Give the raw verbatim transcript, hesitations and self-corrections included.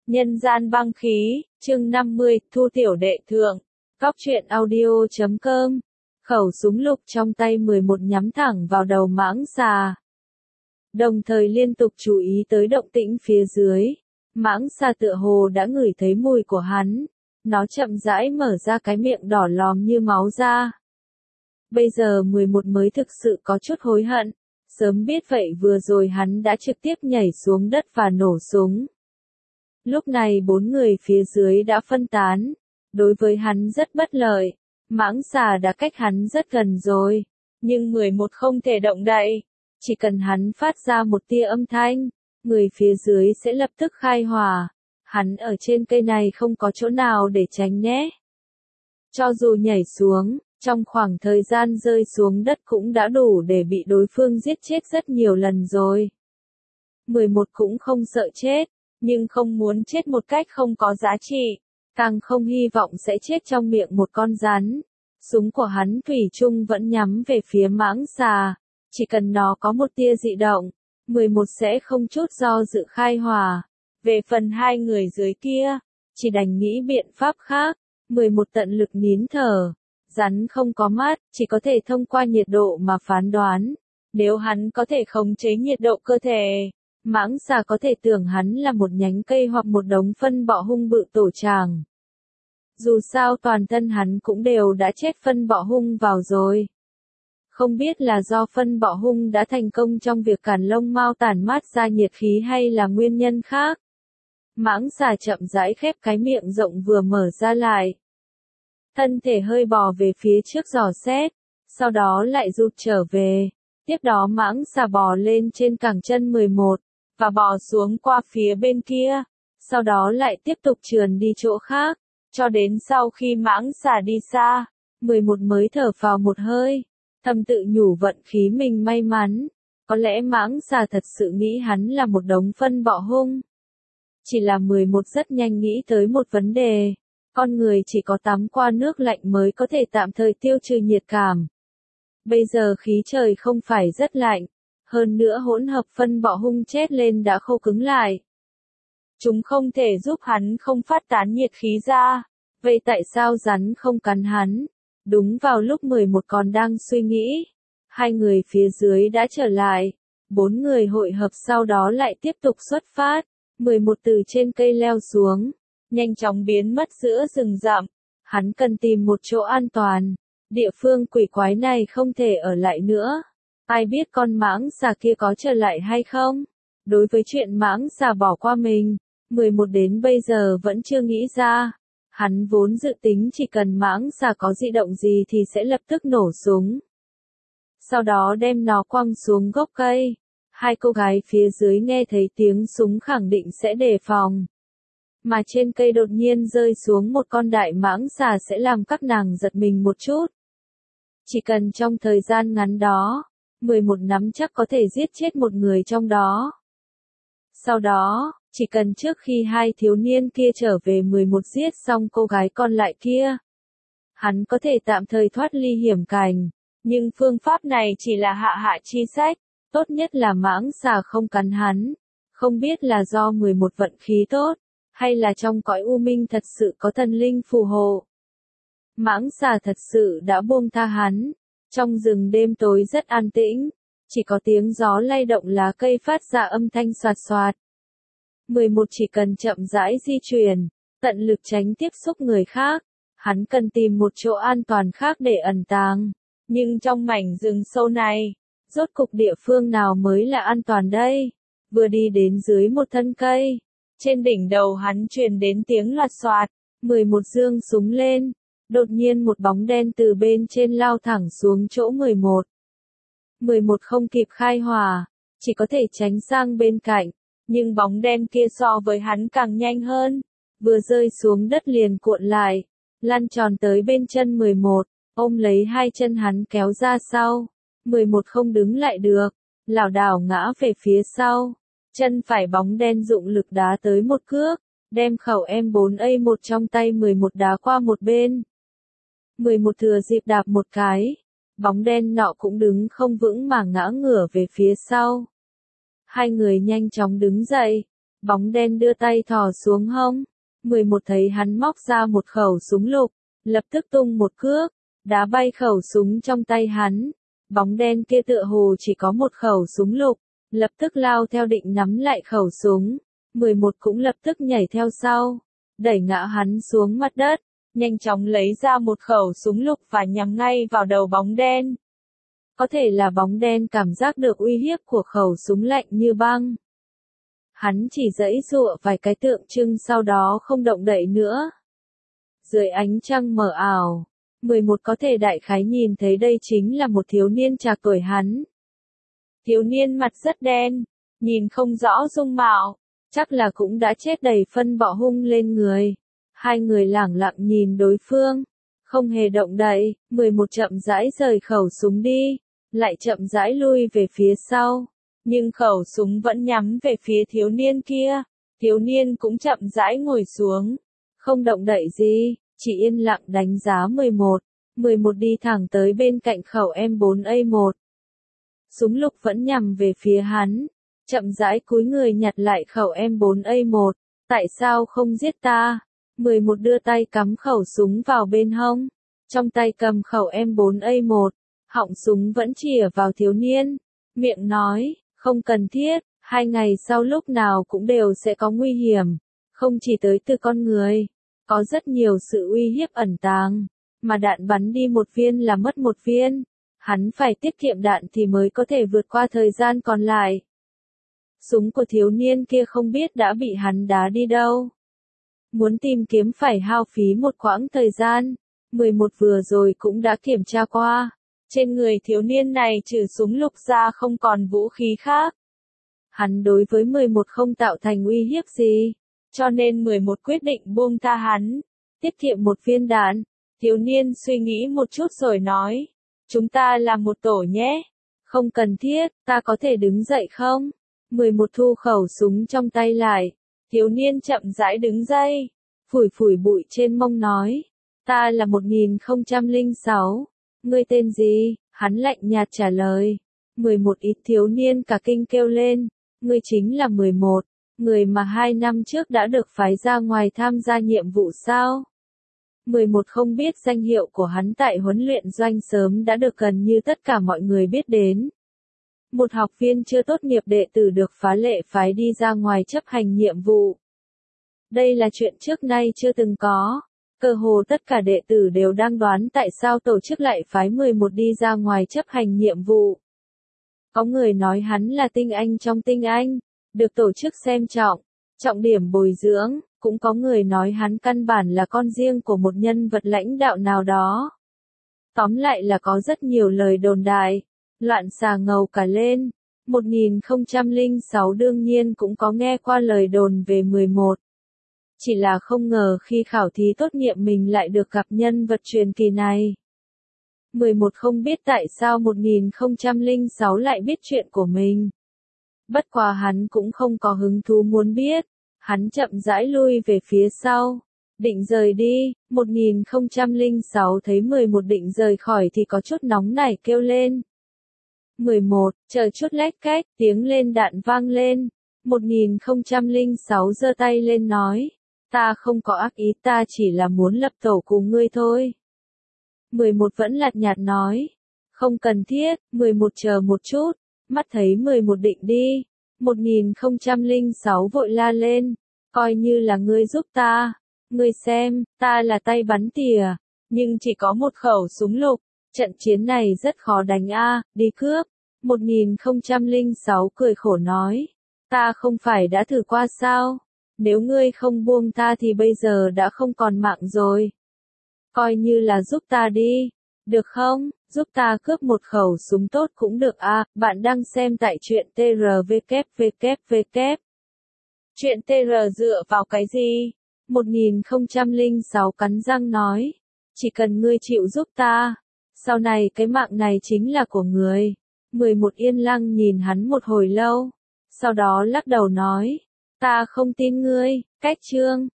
Nhân gian băng khí, chương năm mươi, Thu tiểu đệ thượng. Cóc truyện audio chấm com. Khẩu súng lục trong tay mười một nhắm thẳng vào đầu mãng xà. Đồng thời liên tục chú ý tới động tĩnh phía dưới. Mãng xà tựa hồ đã ngửi thấy mùi của hắn. Nó chậm rãi mở ra cái miệng đỏ lòm như máu ra. Bây giờ mười một mới thực sự có chút hối hận. Sớm biết vậy vừa rồi hắn đã trực tiếp nhảy xuống đất và nổ súng. Lúc này bốn người phía dưới đã phân tán. Đối với hắn rất bất lợi. Mãng xà đã cách hắn rất gần rồi. Nhưng mười một không thể động đậy. Chỉ cần hắn phát ra một tia âm thanh, người phía dưới sẽ lập tức khai hỏa. Hắn ở trên cây này không có chỗ nào để tránh nhé. Cho dù nhảy xuống, trong khoảng thời gian rơi xuống đất cũng đã đủ để bị đối phương giết chết rất nhiều lần rồi. mười một cũng không sợ chết, nhưng không muốn chết một cách không có giá trị, càng không hy vọng sẽ chết trong miệng một con rắn. Súng của hắn thủy chung vẫn nhắm về phía mãng xà, chỉ cần nó có một tia dị động, mười một sẽ không chút do dự khai hỏa. Về phần hai người dưới kia, chỉ đành nghĩ biện pháp khác. mười một tận lực nín thở. Rắn không có mắt, chỉ có thể thông qua nhiệt độ mà phán đoán. Nếu hắn có thể khống chế nhiệt độ cơ thể, mãng xà có thể tưởng hắn là một nhánh cây hoặc một đống phân bọ hung bự tổ tràng. Dù sao toàn thân hắn cũng đều đã chết phân bọ hung vào rồi. Không biết là do phân bọ hung đã thành công trong việc cản lông mao tản mát ra nhiệt khí hay là nguyên nhân khác. Mãng xà chậm rãi khép cái miệng rộng vừa mở ra lại. Thân thể hơi bò về phía trước dò xét, sau đó lại rụt trở về. Tiếp đó mãng xà bò lên trên cẳng chân mười một, và bò xuống qua phía bên kia. Sau đó lại tiếp tục trườn đi chỗ khác, cho đến sau khi mãng xà đi xa, mười một mới thở phào một hơi, thầm tự nhủ vận khí mình may mắn. Có lẽ mãng xà thật sự nghĩ hắn là một đống phân bọ hung. Chỉ là mười một rất nhanh nghĩ tới một vấn đề. Con người chỉ có tắm qua nước lạnh mới có thể tạm thời tiêu trừ nhiệt cảm. Bây giờ khí trời không phải rất lạnh, hơn nữa hỗn hợp phân bọ hung chết lên đã khô cứng lại. Chúng không thể giúp hắn không phát tán nhiệt khí ra, vậy tại sao rắn không cắn hắn? Đúng vào lúc mười một còn đang suy nghĩ, hai người phía dưới đã trở lại, bốn người hội hợp sau đó lại tiếp tục xuất phát, mười một từ trên cây leo xuống. Nhanh chóng biến mất giữa rừng rậm. Hắn cần tìm một chỗ an toàn. Địa phương quỷ quái này không thể ở lại nữa. Ai biết con mãng xà kia có trở lại hay không? Đối với chuyện mãng xà bỏ qua mình, mười một đến bây giờ vẫn chưa nghĩ ra. Hắn vốn dự tính chỉ cần mãng xà có dị động gì thì sẽ lập tức nổ súng. Sau đó đem nó quăng xuống gốc cây. Hai cô gái phía dưới nghe thấy tiếng súng khẳng định sẽ đề phòng. Mà trên cây đột nhiên rơi xuống một con đại mãng xà sẽ làm các nàng giật mình một chút. Chỉ cần trong thời gian ngắn đó, mười một nắm chắc có thể giết chết một người trong đó. Sau đó, chỉ cần trước khi hai thiếu niên kia trở về mười một giết xong cô gái còn lại kia, hắn có thể tạm thời thoát ly hiểm cảnh. Nhưng phương pháp này chỉ là hạ hạ chi sách, tốt nhất là mãng xà không cắn hắn. Không biết là do mười một vận khí tốt, hay là trong cõi u minh thật sự có thần linh phù hộ. Mãng xà thật sự đã buông tha hắn. Trong rừng đêm tối rất an tĩnh, chỉ có tiếng gió lay động lá cây phát ra âm thanh xoạt xoạt. mười một chỉ cần chậm rãi di chuyển, tận lực tránh tiếp xúc người khác. Hắn cần tìm một chỗ an toàn khác để ẩn tàng. Nhưng trong mảnh rừng sâu này, rốt cục địa phương nào mới là an toàn đây? Vừa đi đến dưới một thân cây, trên đỉnh đầu hắn truyền đến tiếng loạt xoạt, mười một giương súng lên, đột nhiên một bóng đen từ bên trên lao thẳng xuống chỗ mười một. mười một không kịp khai hỏa, chỉ có thể tránh sang bên cạnh, nhưng bóng đen kia so với hắn càng nhanh hơn, vừa rơi xuống đất liền cuộn lại, lăn tròn tới bên chân mười một, ôm lấy hai chân hắn kéo ra sau, mười một không đứng lại được, lảo đảo ngã về phía sau. Chân phải bóng đen dụng lực đá tới một cước, đem khẩu em bốn A một trong tay mười một đá qua một bên. mười một thừa dịp đạp một cái, bóng đen nọ cũng đứng không vững mà ngã ngửa về phía sau. Hai người nhanh chóng đứng dậy, Bóng đen đưa tay thò xuống hông. mười một thấy hắn móc ra một khẩu súng lục, lập tức tung một cước, đá bay khẩu súng trong tay hắn. Bóng đen kia tựa hồ chỉ có một khẩu súng lục, lập tức lao theo định nắm lại khẩu súng. mười một cũng lập tức nhảy theo sau, đẩy ngã hắn xuống mặt đất, nhanh chóng lấy ra một khẩu súng lục và nhắm ngay vào đầu bóng đen. Có thể là bóng đen cảm giác được uy hiếp của khẩu súng lạnh như băng. Hắn chỉ giãy giụa vài cái tượng trưng sau đó không động đậy nữa. Dưới ánh trăng mờ ảo, mười một có thể đại khái nhìn thấy đây chính là một thiếu niên trạc tuổi hắn. Thiếu niên mặt rất đen, nhìn không rõ dung mạo, chắc là cũng đã chết đầy phân bọ hung lên người. Hai người lẳng lặng nhìn đối phương, không hề động đậy. mười một chậm rãi rời khẩu súng đi, lại chậm rãi lui về phía sau, nhưng khẩu súng vẫn nhắm về phía thiếu niên kia. Thiếu niên cũng chậm rãi ngồi xuống, không động đậy gì, chỉ yên lặng đánh giá mười một. mười một đi thẳng tới bên cạnh khẩu M bốn A một. Súng lục vẫn nhằm về phía hắn, chậm rãi cúi người nhặt lại khẩu M bốn A một. Tại sao không giết ta? mười một đưa tay cắm khẩu súng vào bên hông, trong tay cầm khẩu M bốn A một, họng súng vẫn chĩa vào thiếu niên, miệng nói, không cần thiết, hai ngày sau lúc nào cũng đều sẽ có nguy hiểm, không chỉ tới từ con người, có rất nhiều sự uy hiếp ẩn tàng, mà đạn bắn đi một viên là mất một viên, hắn phải tiết kiệm đạn thì mới có thể vượt qua thời gian còn lại. Súng của thiếu niên kia không biết đã bị hắn đá đi đâu. Muốn tìm kiếm phải hao phí một quãng thời gian, mười một vừa rồi cũng đã kiểm tra qua. Trên người thiếu niên này trừ súng lục ra không còn vũ khí khác. Hắn đối với mười một không tạo thành uy hiếp gì, cho nên mười một quyết định buông tha hắn, tiết kiệm một viên đạn. Thiếu niên suy nghĩ một chút rồi nói, chúng ta làm một tổ nhé. Không cần thiết, ta có thể đứng dậy không? mười một thu khẩu súng trong tay lại. Thiếu niên chậm rãi đứng dậy, phủi phủi bụi trên mông nói, ta là một nghìn không trăm lẻ sáu, ngươi tên gì? Hắn lạnh nhạt trả lời. mười một ít thiếu niên cả kinh kêu lên, ngươi chính là mười một, người mà hai năm trước đã được phái ra ngoài tham gia nhiệm vụ sao? mười một không biết danh hiệu của hắn tại huấn luyện doanh sớm đã được gần như tất cả mọi người biết đến. Một học viên chưa tốt nghiệp đệ tử được phá lệ phái đi ra ngoài chấp hành nhiệm vụ. Đây là chuyện trước nay chưa từng có. Cơ hồ tất cả đệ tử đều đang đoán tại sao tổ chức lại phái mười một đi ra ngoài chấp hành nhiệm vụ. Có người nói hắn là tinh anh trong tinh anh, được tổ chức xem trọng, trọng điểm bồi dưỡng, cũng có người nói hắn căn bản là con riêng của một nhân vật lãnh đạo nào đó. Tóm lại là có rất nhiều lời đồn đại, loạn xà ngầu cả lên. một nghìn không trăm lẻ sáu đương nhiên cũng có nghe qua lời đồn về mười một. Chỉ là không ngờ khi khảo thí tốt nghiệp mình lại được gặp nhân vật truyền kỳ này. mười một không biết tại sao một nghìn không trăm lẻ sáu lại biết chuyện của mình. Bất quá hắn cũng không có hứng thú muốn biết. Hắn chậm rãi lui về phía sau, định rời đi. một nghìn không trăm lẻ sáu thấy mười một định rời khỏi thì có chút nóng nảy kêu lên. mười một, chờ chút lách cách, tiếng lên đạn vang lên. một nghìn không trăm lẻ sáu giơ tay lên nói, ta không có ác ý, ta chỉ là muốn lập tổ cùng ngươi thôi. mười một vẫn lạt nhạt nói, không cần thiết. mười một chờ một chút, mắt thấy mười một định đi. một nghìn không trăm lẻ sáu vội la lên, coi như là ngươi giúp ta. Ngươi xem, ta là tay bắn tỉa, nhưng chỉ có một khẩu súng lục. Trận chiến này rất khó đánh a, đi cướp. một nghìn không trăm lẻ sáu cười khổ nói, ta không phải đã thử qua sao? Nếu ngươi không buông ta thì bây giờ đã không còn mạng rồi. Coi như là giúp ta đi, được không? Giúp ta cướp một khẩu súng tốt cũng được à, bạn đang xem tại truyện tê rờ vê kép vê kép vê kép. Truyện tê rờ dựa vào cái gì? một nghìn không trăm lẻ sáu cắn răng nói, chỉ cần ngươi chịu giúp ta, sau này cái mạng này chính là của người. mười một yên lặng nhìn hắn một hồi lâu, sau đó lắc đầu nói, ta không tin ngươi. Cách chương